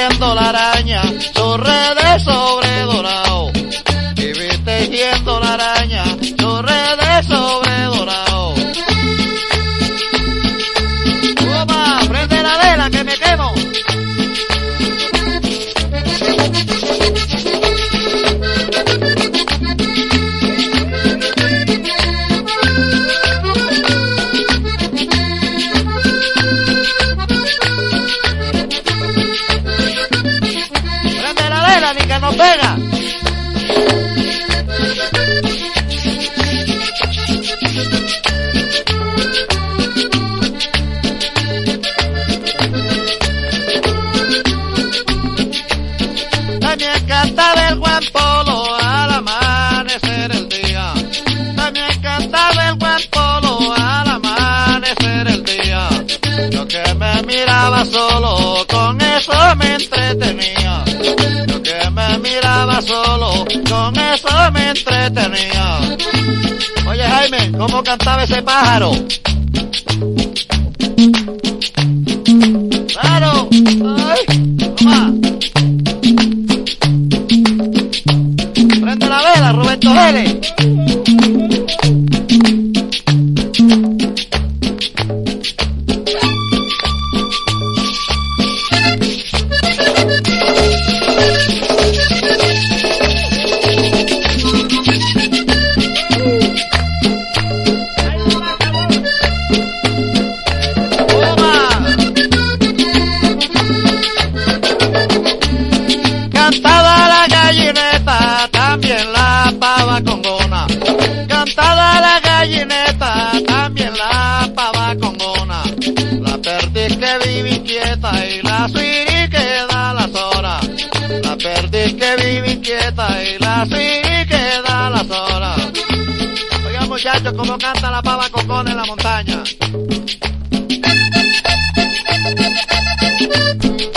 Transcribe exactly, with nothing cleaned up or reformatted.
tejiendo la araña sus redes sobre dorado. Y vi tejiendo la araña sus redes sobre dorado. Toma, prende la vela que me quemo. Ni que nos pega. También cantaba el buen polo al amanecer el día. También cantaba el buen polo al amanecer el día. Yo que me miraba solo, con eso me entretenía. Yo que me miraba solo, con eso me entretenía. Oye Jaime, ¿cómo cantaba ese pájaro? Claro, ay, toma. Prende la vela, Roberto Vélez. Cantaba la gallineta, también la pava congona. Cantaba la gallineta, también la pava congona. La perdiz que vive inquieta y la suiri que da las horas. La perdiz que vive inquieta y la suiri que da las horas. Oigan muchachos, cómo canta la pava congona en la montaña.